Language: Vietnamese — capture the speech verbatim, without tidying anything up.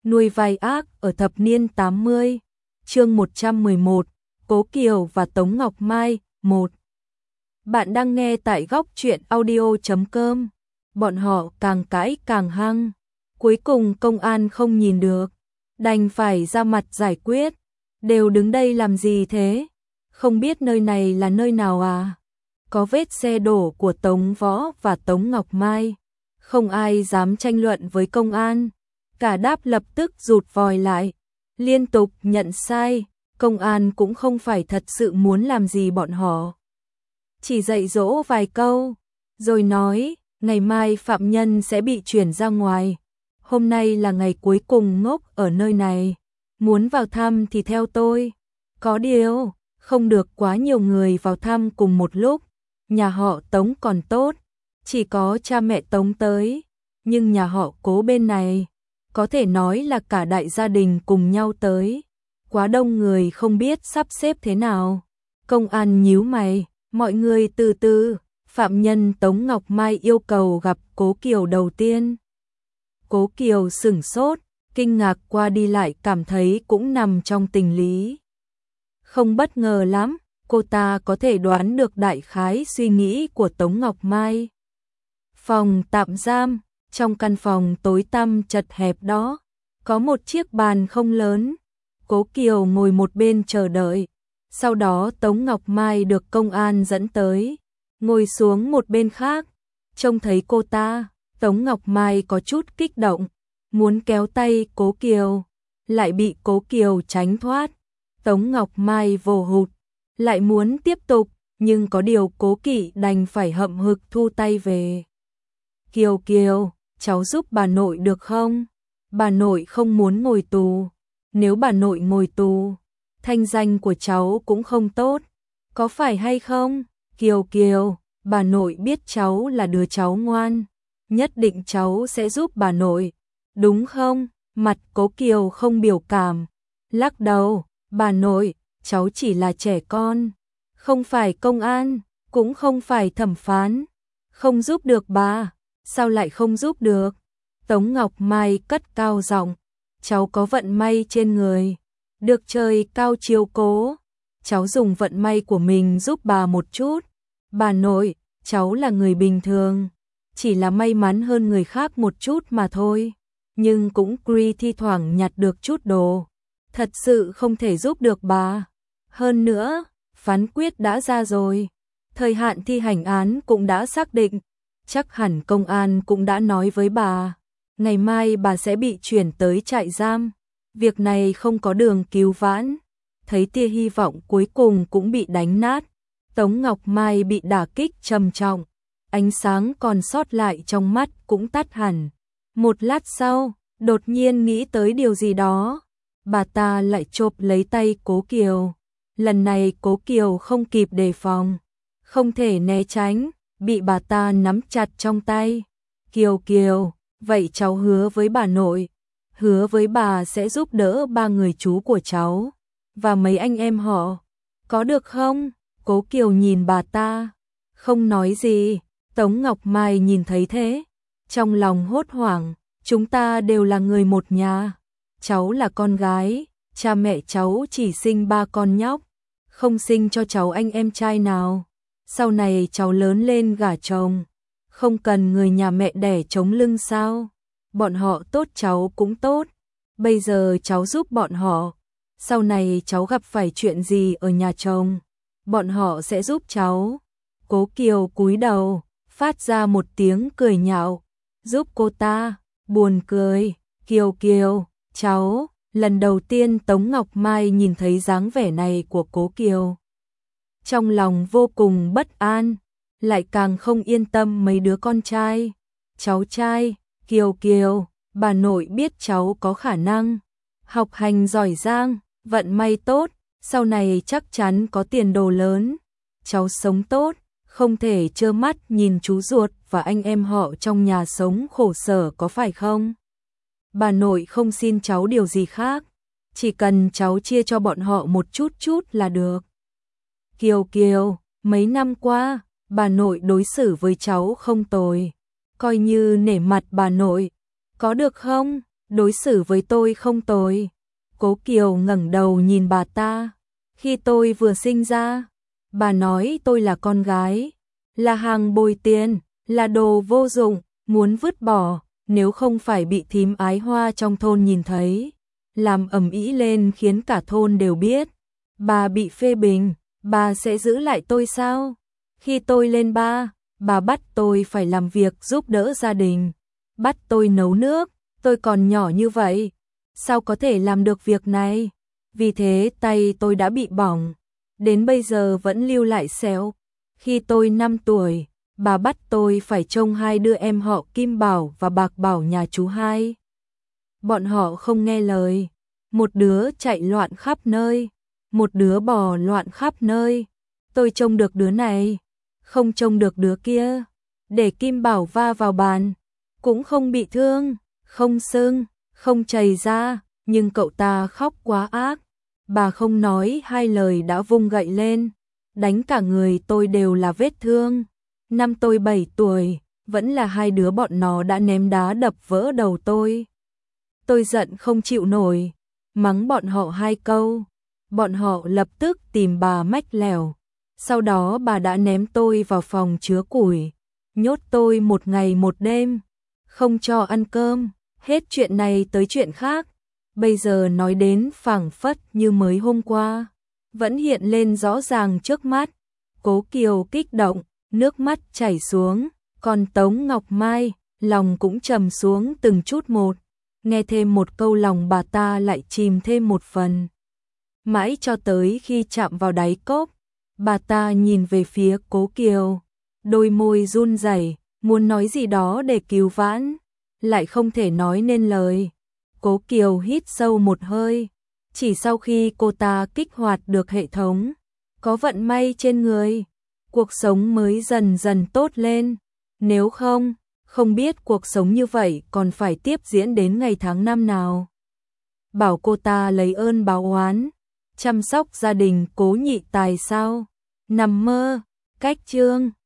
Nuôi vai ác ở thập niên tám mươi. Chương một trăm mười một, Cố Kiều và Tống Ngọc Mai. Một. Bạn đang nghe tại góc truyện audio chấm com. Bọn họ càng cãi càng hăng. Cuối cùng công an không nhìn được, đành phải ra mặt giải quyết. Đều đứng đây làm gì thế? Không biết nơi này là nơi nào à? Có vết xe đổ của Tống Võ và Tống Ngọc Mai. Không ai dám tranh luận với công an. Cả đáp lập tức rụt vòi lại, liên tục nhận sai. Công an cũng không phải thật sự muốn làm gì bọn họ, chỉ dạy dỗ vài câu, rồi nói ngày mai phạm nhân sẽ bị chuyển ra ngoài. Hôm nay là ngày cuối cùng ngốc ở nơi này, muốn vào thăm thì theo tôi. Có điều, không được quá nhiều người vào thăm cùng một lúc. Nhà họ Tống còn tốt, chỉ có cha mẹ Tống tới, nhưng nhà họ Cố bên này, có thể nói là cả đại gia đình cùng nhau tới. Quá đông người không biết sắp xếp thế nào. Công an nhíu mày, mọi người từ từ. Phạm nhân Tống Ngọc Mai yêu cầu gặp Cố Kiều đầu tiên. Cố Kiều sửng sốt, kinh ngạc qua đi lại cảm thấy cũng nằm trong tình lý. Không bất ngờ lắm, cô ta có thể đoán được đại khái suy nghĩ của Tống Ngọc Mai. Phòng tạm giam, trong căn phòng tối tăm chật hẹp đó, có một chiếc bàn không lớn. Cố Kiều ngồi một bên chờ đợi, sau đó Tống Ngọc Mai được công an dẫn tới, ngồi xuống một bên khác. Trông thấy cô ta, Tống Ngọc Mai có chút kích động, muốn kéo tay Cố Kiều, lại bị Cố Kiều tránh thoát. Tống Ngọc Mai vồ hụt, lại muốn tiếp tục, nhưng có điều Cố Kỵ đành phải hậm hực thu tay về. Kiều Kiều, cháu giúp bà nội được không? Bà nội không muốn ngồi tù. Nếu bà nội ngồi tù, thanh danh của cháu cũng không tốt, có phải hay không? Kiều Kiều, bà nội biết cháu là đứa cháu ngoan, nhất định cháu sẽ giúp bà nội, đúng không? Mặt Cố Kiều không biểu cảm, lắc đầu. Bà nội, cháu chỉ là trẻ con, không phải công an, cũng không phải thẩm phán, không giúp được bà. Sao lại không giúp được? Tống Ngọc Mai cất cao giọng, cháu có vận may trên người, được trời cao chiếu cố, cháu dùng vận may của mình giúp bà một chút. Bà nội, cháu là người bình thường, chỉ là may mắn hơn người khác một chút mà thôi, nhưng cũng quy thi thoảng nhặt được chút đồ, thật sự không thể giúp được bà. Hơn nữa, phán quyết đã ra rồi, thời hạn thi hành án cũng đã xác định, chắc hẳn công an cũng đã nói với bà. Ngày mai bà sẽ bị chuyển tới trại giam, việc này không có đường cứu vãn. Thấy tia hy vọng cuối cùng cũng bị đánh nát, Tống Ngọc Mai bị đả kích trầm trọng, ánh sáng còn sót lại trong mắt cũng tắt hẳn. Một lát sau, đột nhiên nghĩ tới điều gì đó, bà ta lại chộp lấy tay Cố Kiều. Lần này Cố Kiều không kịp đề phòng, không thể né tránh, bị bà ta nắm chặt trong tay. Kiều Kiều, vậy cháu hứa với bà nội, hứa với bà sẽ giúp đỡ ba người chú của cháu và mấy anh em họ, có được không? Cố Kiều nhìn bà ta, không nói gì. Tống Ngọc Mai nhìn thấy thế, trong lòng hốt hoảng. Chúng ta đều là người một nhà, cháu là con gái, cha mẹ cháu chỉ sinh ba con nhóc, không sinh cho cháu anh em trai nào. Sau này cháu lớn lên gả chồng, không cần người nhà mẹ đẻ chống lưng sao? Bọn họ tốt cháu cũng tốt, bây giờ cháu giúp bọn họ, sau này cháu gặp phải chuyện gì ở nhà chồng, bọn họ sẽ giúp cháu. Cố Kiều cúi đầu, phát ra một tiếng cười nhạo, giúp cô ta, buồn cười. Kiều Kiều, cháu. Lần đầu tiên Tống Ngọc Mai nhìn thấy dáng vẻ này của Cố Kiều, trong lòng vô cùng bất an, lại càng không yên tâm mấy đứa con trai, cháu trai. Kiều Kiều, bà nội biết cháu có khả năng, học hành giỏi giang, vận may tốt, sau này chắc chắn có tiền đồ lớn. Cháu sống tốt, không thể trơ mắt nhìn chú ruột và anh em họ trong nhà sống khổ sở, có phải không? Bà nội không xin cháu điều gì khác, chỉ cần cháu chia cho bọn họ một chút chút là được. Kiều Kiều, mấy năm qua, bà nội đối xử với cháu không tồi, coi như nể mặt bà nội, có được không? đối xử với tôi không tồi. Cố Kiều ngẩng đầu nhìn bà ta. Khi tôi vừa sinh ra, bà nói tôi là con gái, là hàng bồi tiền, là đồ vô dụng, muốn vứt bỏ, nếu không phải bị thím Ái Hoa trong thôn nhìn thấy, làm ầm ĩ lên khiến cả thôn đều biết. Bà bị phê bình, bà sẽ giữ lại tôi sao? Khi tôi lên ba, bà bắt tôi phải làm việc giúp đỡ gia đình, bắt tôi nấu nước, tôi còn nhỏ như vậy, sao có thể làm được việc này? Vì thế tay tôi đã bị bỏng, đến bây giờ vẫn lưu lại sẹo. Khi tôi năm tuổi, bà bắt tôi phải trông hai đứa em họ Kim Bảo và Bạc Bảo nhà chú hai. Bọn họ không nghe lời, một đứa chạy loạn khắp nơi, một đứa bò loạn khắp nơi. Tôi trông được đứa này, không trông được đứa kia, để Kim Bảo va vào bàn, cũng không bị thương, không sưng, không chảy ra, nhưng cậu ta khóc quá ác. Bà không nói hai lời đã vung gậy lên, đánh cả người tôi đều là vết thương. Năm tôi bảy tuổi, vẫn là hai đứa bọn nó đã ném đá đập vỡ đầu tôi. Tôi giận không chịu nổi, mắng bọn họ hai câu. Bọn họ lập tức tìm bà mách lẻo. Sau đó bà đã ném tôi vào phòng chứa củi, nhốt tôi một ngày một đêm, không cho ăn cơm. Hết chuyện này tới chuyện khác, bây giờ nói đến phảng phất như mới hôm qua, vẫn hiện lên rõ ràng trước mắt. Cố Kiều kích động, nước mắt chảy xuống, còn Tống Ngọc Mai, lòng cũng trầm xuống từng chút một. Nghe thêm một câu lòng bà ta lại chìm thêm một phần. Mãi cho tới khi chạm vào đáy cốc, bà ta nhìn về phía Cố Kiều, đôi môi run rẩy, muốn nói gì đó để cứu vãn, lại không thể nói nên lời. Cố Kiều hít sâu một hơi, chỉ sau khi cô ta kích hoạt được hệ thống, có vận may trên người, cuộc sống mới dần dần tốt lên. Nếu không, không biết cuộc sống như vậy còn phải tiếp diễn đến ngày tháng năm nào. Bảo cô ta lấy ơn báo oán, chăm sóc gia đình Cố Nhị Tài sao? Nằm mơ. Cách chương